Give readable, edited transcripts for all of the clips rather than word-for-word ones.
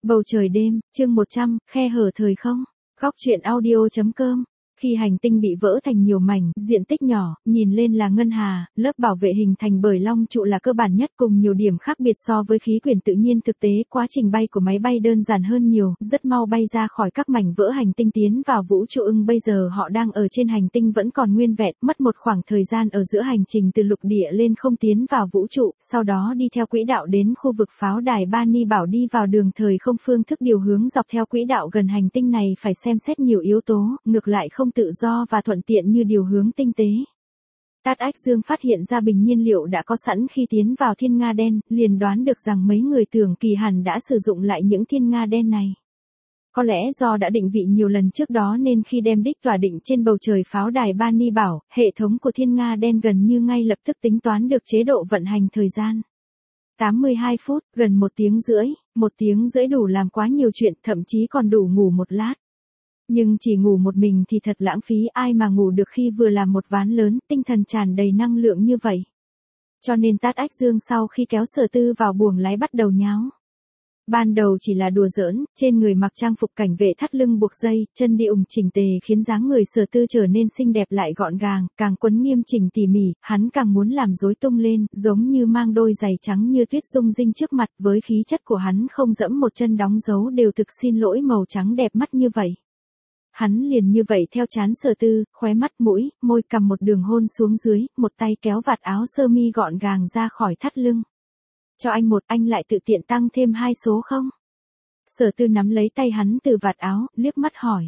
Bầu trời đêm, chương 100, khe hở thời không. Góc truyện audio.com. Khi hành tinh bị vỡ thành nhiều mảnh, diện tích nhỏ, nhìn lên là ngân hà, lớp bảo vệ hình thành bởi long trụ là cơ bản nhất cùng nhiều điểm khác biệt so với khí quyển tự nhiên thực tế. Quá trình bay của máy bay đơn giản hơn nhiều, rất mau bay ra khỏi các mảnh vỡ hành tinh tiến vào vũ trụ. Bây giờ họ đang ở trên hành tinh vẫn còn nguyên vẹn, mất một khoảng thời gian ở giữa hành trình từ lục địa lên không tiến vào vũ trụ, sau đó đi theo quỹ đạo đến khu vực pháo đài Bani Bảo đi vào đường thời không. Phương thức điều hướng dọc theo quỹ đạo gần hành tinh này phải xem xét nhiều yếu tố, ngược lại không tự do và thuận tiện như điều hướng tinh tế. Tát Ách Dương phát hiện ra bình nhiên liệu đã có sẵn khi tiến vào thiên nga đen, liền đoán được rằng mấy người Tưởng Kỳ hẳn đã sử dụng lại những thiên nga đen này. Có lẽ do đã định vị nhiều lần trước đó nên khi đem đích tỏa định trên bầu trời pháo đài Bani Bảo, hệ thống của thiên nga đen gần như ngay lập tức tính toán được chế độ vận hành thời gian. 82 phút, gần 1 tiếng rưỡi, 1 tiếng rưỡi đủ làm quá nhiều chuyện, thậm chí còn đủ ngủ một lát. Nhưng chỉ ngủ một mình thì thật lãng phí, ai mà ngủ được khi vừa làm một ván lớn, tinh thần tràn đầy năng lượng như vậy. Cho nên Tát Ách Dương sau khi kéo Sở Tư vào buồng lái bắt đầu nháo. Ban đầu chỉ là đùa giỡn, trên người mặc trang phục cảnh vệ thắt lưng buộc dây, chân đi chỉnh tề khiến dáng người Sở Tư trở nên xinh đẹp lại gọn gàng, càng quấn nghiêm chỉnh tỉ mỉ, hắn càng muốn làm rối tung lên, giống như mang đôi giày trắng như tuyết rung rinh trước mặt. Với khí chất của hắn không dẫm một chân đóng dấu đều thực xin lỗi màu trắng đẹp mắt như vậy. Hắn liền như vậy theo trán Sở Tư, khóe mắt mũi, môi cầm một đường hôn xuống dưới, một tay kéo vạt áo sơ mi gọn gàng ra khỏi thắt lưng. Cho anh một, anh lại tự tiện tăng thêm 2 số không? Sở Tư nắm lấy tay hắn từ vạt áo, liếc mắt hỏi.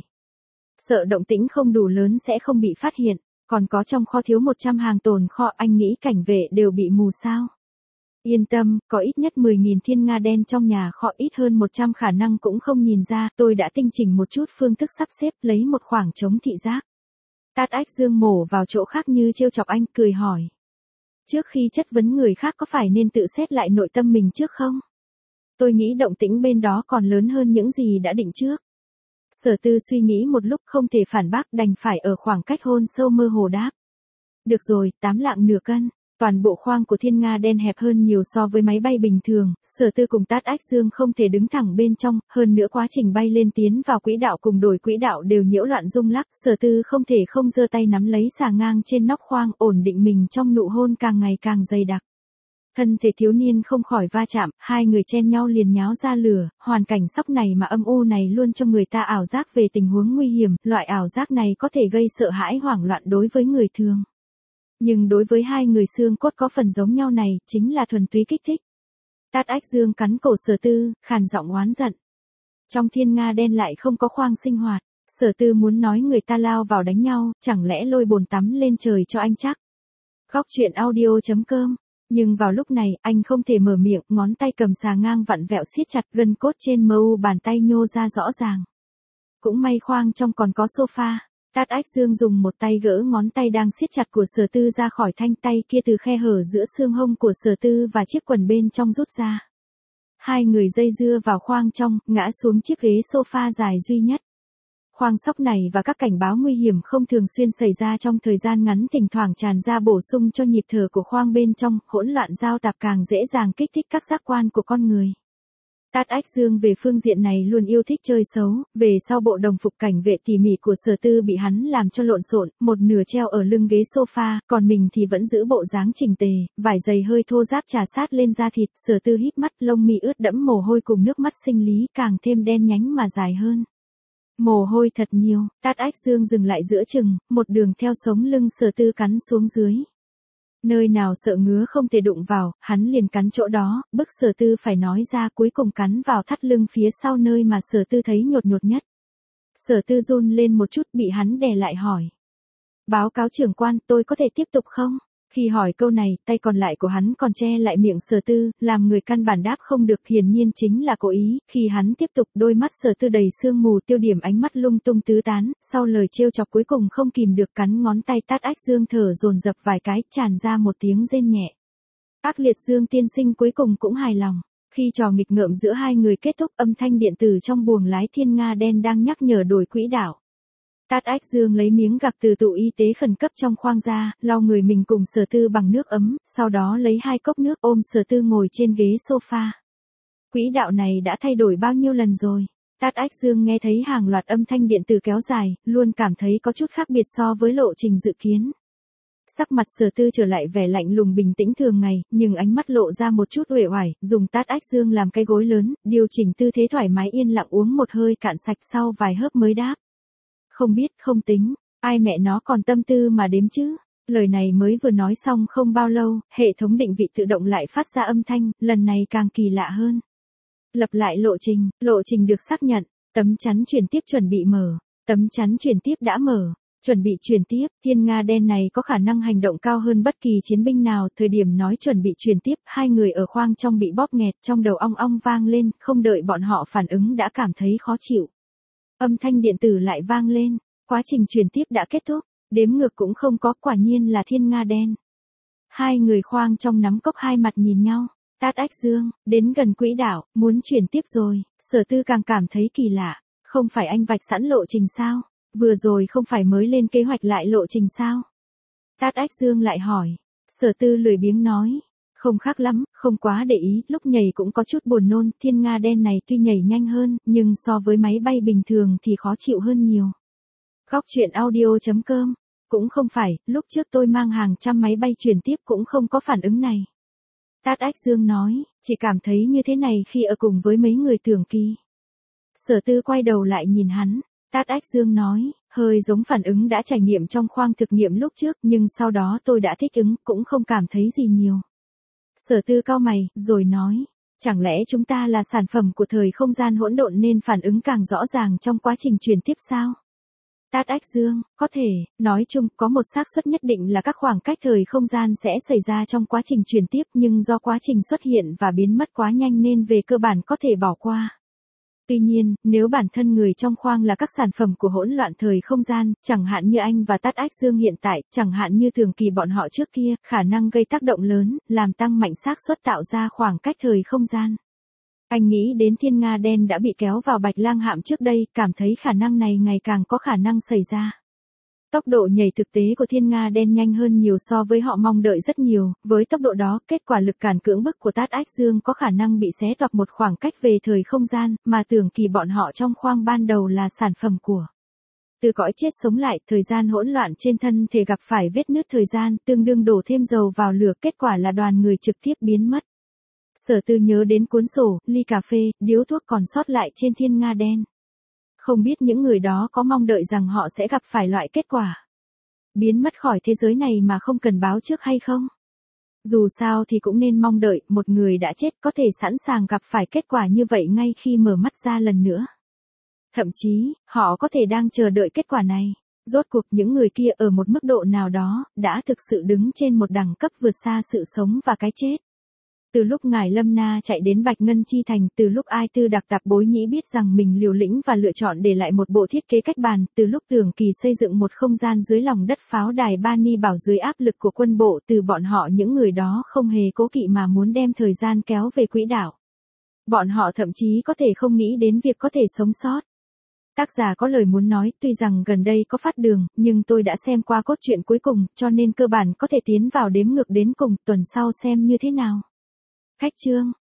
Sợ động tĩnh không đủ lớn sẽ không bị phát hiện, còn có trong kho thiếu 100 hàng tồn kho, anh nghĩ cảnh vệ đều bị mù sao? Yên tâm, có ít nhất 10.000 thiên nga đen trong nhà kho, ít hơn 100 khả năng cũng không nhìn ra, tôi đã tinh chỉnh một chút phương thức sắp xếp, lấy một khoảng trống thị giác. Tát Ách Dương mổ vào chỗ khác như trêu chọc anh, cười hỏi. Trước khi chất vấn người khác có phải nên tự xét lại nội tâm mình trước không? Tôi nghĩ động tĩnh bên đó còn lớn hơn những gì đã định trước. Sở Tư suy nghĩ một lúc không thể phản bác, đành phải ở khoảng cách hôn sâu mơ hồ đáp. Được rồi, 8 lạng nửa cân. Toàn bộ khoang của thiên nga đen hẹp hơn nhiều so với máy bay bình thường, Sở Tư cùng Tát Ách Dương không thể đứng thẳng bên trong, hơn nữa quá trình bay lên tiến vào quỹ đạo cùng đổi quỹ đạo đều nhiễu loạn rung lắc, Sở Tư không thể không giơ tay nắm lấy xà ngang trên nóc khoang, ổn định mình trong nụ hôn càng ngày càng dày đặc. Thân thể thiếu niên không khỏi va chạm, hai người chen nhau liền nháo ra lửa, hoàn cảnh sóc này mà âm u này luôn cho người ta ảo giác về tình huống nguy hiểm, loại ảo giác này có thể gây sợ hãi hoảng loạn đối với người thường. Nhưng đối với hai người xương cốt có phần giống nhau này, chính là thuần túy kích thích. Tát Ách Dương cắn cổ Sở Tư, khàn giọng oán giận. Trong thiên nga đen lại không có khoang sinh hoạt, Sở Tư muốn nói người ta lao vào đánh nhau, chẳng lẽ lôi bồn tắm lên trời cho anh chắc. Góc truyện audio.com. Nhưng vào lúc này, anh không thể mở miệng, ngón tay cầm xà ngang vặn vẹo siết chặt, gân cốt trên mu bàn tay nhô ra rõ ràng. Cũng may khoang trong còn có sofa. Tát Ách Dương dùng một tay gỡ ngón tay đang siết chặt của Sở Tư ra khỏi thanh tay kia từ khe hở giữa xương hông của Sở Tư và chiếc quần bên trong rút ra. Hai người dây dưa vào khoang trong, ngã xuống chiếc ghế sofa dài duy nhất. Khoang sóc này và các cảnh báo nguy hiểm không thường xuyên xảy ra trong thời gian ngắn, thỉnh thoảng tràn ra bổ sung cho nhịp thở của khoang bên trong, hỗn loạn giao tạp càng dễ dàng kích thích các giác quan của con người. Tát Ách Dương về phương diện này luôn yêu thích chơi xấu, về sau bộ đồng phục cảnh vệ tỉ mỉ của Sở Tư bị hắn làm cho lộn xộn, một nửa treo ở lưng ghế sofa, còn mình thì vẫn giữ bộ dáng chỉnh tề, vải giày hơi thô ráp chà sát lên da thịt, Sở Tư híp mắt, lông mi ướt đẫm mồ hôi cùng nước mắt sinh lý, càng thêm đen nhánh mà dài hơn. Mồ hôi thật nhiều, Tát Ách Dương dừng lại giữa chừng, một đường theo sống lưng Sở Tư cắn xuống dưới. Nơi nào sợ ngứa không thể đụng vào, hắn liền cắn chỗ đó, bức Sở Tư phải nói ra, cuối cùng cắn vào thắt lưng phía sau nơi mà Sở Tư thấy nhột nhột nhất. Sở Tư run lên một chút, bị hắn đè lại hỏi. Báo cáo trưởng quan, tôi có thể tiếp tục không? Khi hỏi câu này, tay còn lại của hắn còn che lại miệng Sở Tư, làm người căn bản đáp không được, hiển nhiên chính là cố ý. Khi hắn tiếp tục, đôi mắt Sở Tư đầy sương mù, tiêu điểm ánh mắt lung tung tứ tán, sau lời trêu chọc cuối cùng không kìm được cắn ngón tay. Tát Ách Dương thở dồn dập vài cái, tràn ra một tiếng rên nhẹ. Ác liệt Dương tiên sinh cuối cùng cũng hài lòng. Khi trò nghịch ngợm giữa hai người kết thúc, âm thanh điện tử trong buồng lái thiên nga đen đang nhắc nhở đổi quỹ đạo. Tát Ách Dương lấy miếng gạc từ tủ y tế khẩn cấp trong khoang ra, lau người mình cùng Sở Tư bằng nước ấm, sau đó lấy 2 cốc nước ôm Sở Tư ngồi trên ghế sofa. Quỹ đạo này đã thay đổi bao nhiêu lần rồi? Tát Ách Dương nghe thấy hàng loạt âm thanh điện tử kéo dài, luôn cảm thấy có chút khác biệt so với lộ trình dự kiến. Sắc mặt Sở Tư trở lại vẻ lạnh lùng bình tĩnh thường ngày, nhưng ánh mắt lộ ra một chút uể oải, dùng Tát Ách Dương làm cái gối lớn, điều chỉnh tư thế thoải mái yên lặng uống một hơi cạn sạch sau vài hớp mới đáp. Không biết, không tính, ai mẹ nó còn tâm tư mà đếm chứ? Lời này mới vừa nói xong không bao lâu, hệ thống định vị tự động lại phát ra âm thanh, lần này càng kỳ lạ hơn. Lập lại lộ trình được xác nhận, tấm chắn chuyển tiếp chuẩn bị mở, tấm chắn chuyển tiếp đã mở. Chuẩn bị chuyển tiếp, thiên nga đen này có khả năng hành động cao hơn bất kỳ chiến binh nào, thời điểm nói chuẩn bị chuyển tiếp, hai người ở khoang trong bị bóp nghẹt, trong đầu ong ong vang lên, không đợi bọn họ phản ứng đã cảm thấy khó chịu. Âm thanh điện tử lại vang lên, quá trình chuyển tiếp đã kết thúc, đếm ngược cũng không có, quả nhiên là thiên nga đen. Hai người khoang trong nắm cốc hai mặt nhìn nhau, Tát Ách Dương, đến gần quỹ đạo, muốn chuyển tiếp rồi, Sở Tư càng cảm thấy kỳ lạ, không phải anh vạch sẵn lộ trình sao? Vừa rồi không phải mới lên kế hoạch lại lộ trình sao? Tát Ách Dương lại hỏi. Sở Tư lười biếng nói. Không khác lắm, không quá để ý, lúc nhảy cũng có chút buồn nôn, thiên nga đen này tuy nhảy nhanh hơn, nhưng so với máy bay bình thường thì khó chịu hơn nhiều. Góc truyện audio.com. Cũng không phải, lúc trước tôi mang hàng trăm máy bay chuyển tiếp cũng không có phản ứng này. Tát Ách Dương nói, chỉ cảm thấy như thế này khi ở cùng với mấy người tưởng kỳ. Sở Tư quay đầu lại nhìn hắn. Tát Ách Dương nói, hơi giống phản ứng đã trải nghiệm trong khoang thực nghiệm lúc trước, nhưng sau đó tôi đã thích ứng, cũng không cảm thấy gì nhiều. Sở Tư cau mày, rồi nói, chẳng lẽ chúng ta là sản phẩm của thời không gian hỗn độn nên phản ứng càng rõ ràng trong quá trình chuyển tiếp sao? Tát Ách Dương, có thể, nói chung, có một xác suất nhất định là các khoảng cách thời không gian sẽ xảy ra trong quá trình chuyển tiếp, nhưng do quá trình xuất hiện và biến mất quá nhanh nên về cơ bản có thể bỏ qua. Tuy nhiên, nếu bản thân người trong khoang là các sản phẩm của hỗn loạn thời không gian, chẳng hạn như anh và Tát Ách Dương hiện tại, chẳng hạn như thường kỳ bọn họ trước kia, khả năng gây tác động lớn, làm tăng mạnh xác suất tạo ra khoảng cách thời không gian. Anh nghĩ đến thiên nga đen đã bị kéo vào Bạch Lang hạm trước đây, cảm thấy khả năng này ngày càng có khả năng xảy ra. Tốc độ nhảy thực tế của thiên nga đen nhanh hơn nhiều so với họ mong đợi rất nhiều, với tốc độ đó, kết quả lực cản cưỡng bức của Tát Ách Dương có khả năng bị xé toạc một khoảng cách về thời không gian, mà tưởng kỳ bọn họ trong khoang ban đầu là sản phẩm của. Từ cõi chết sống lại, thời gian hỗn loạn trên thân thể gặp phải vết nứt thời gian, tương đương đổ thêm dầu vào lửa, kết quả là đoàn người trực tiếp biến mất. Sở Tư nhớ đến cuốn sổ, ly cà phê, điếu thuốc còn sót lại trên thiên nga đen. Không biết những người đó có mong đợi rằng họ sẽ gặp phải loại kết quả biến mất khỏi thế giới này mà không cần báo trước hay không? Dù sao thì cũng nên mong đợi, một người đã chết có thể sẵn sàng gặp phải kết quả như vậy ngay khi mở mắt ra lần nữa. Thậm chí, họ có thể đang chờ đợi kết quả này. Rốt cuộc những người kia ở một mức độ nào đó, đã thực sự đứng trên một đẳng cấp vượt xa sự sống và cái chết. Từ lúc ngài Lâm Na chạy đến Bạch Ngân Chi Thành, từ lúc Ai Tư Đặc Tạp Bối Nhĩ biết rằng mình liều lĩnh và lựa chọn để lại một bộ thiết kế cách bàn, từ lúc Tưởng Kỳ xây dựng một không gian dưới lòng đất pháo đài Bani Bảo dưới áp lực của quân bộ, từ bọn họ những người đó không hề cố kỵ mà muốn đem thời gian kéo về quỹ đạo. Bọn họ thậm chí có thể không nghĩ đến việc có thể sống sót. Tác giả có lời muốn nói, tuy rằng gần đây có phát đường, nhưng tôi đã xem qua cốt truyện cuối cùng, cho nên cơ bản có thể tiến vào đếm ngược đến cùng, tuần sau xem như thế nào. Khách chương